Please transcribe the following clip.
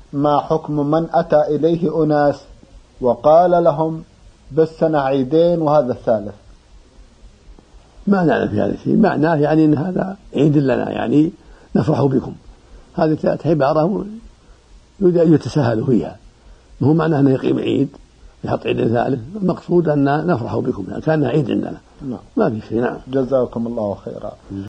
ما حكم من أتى إليه أناس وقال لهم بالسنة عيدين وهذا الثالث؟ ما نعلم في هذا الشيء، معناه يعني أن هذا عيد لنا، يعني نفرح بكم. هذه عبارة يريد أن يتساهلوا فيها، مو معناه أنه يقيم عيد يحط عيد ثالث، المقصود أن نفرح بكم كان عيد عندنا. ما في شيء. نعم. جزاكم الله خيرا.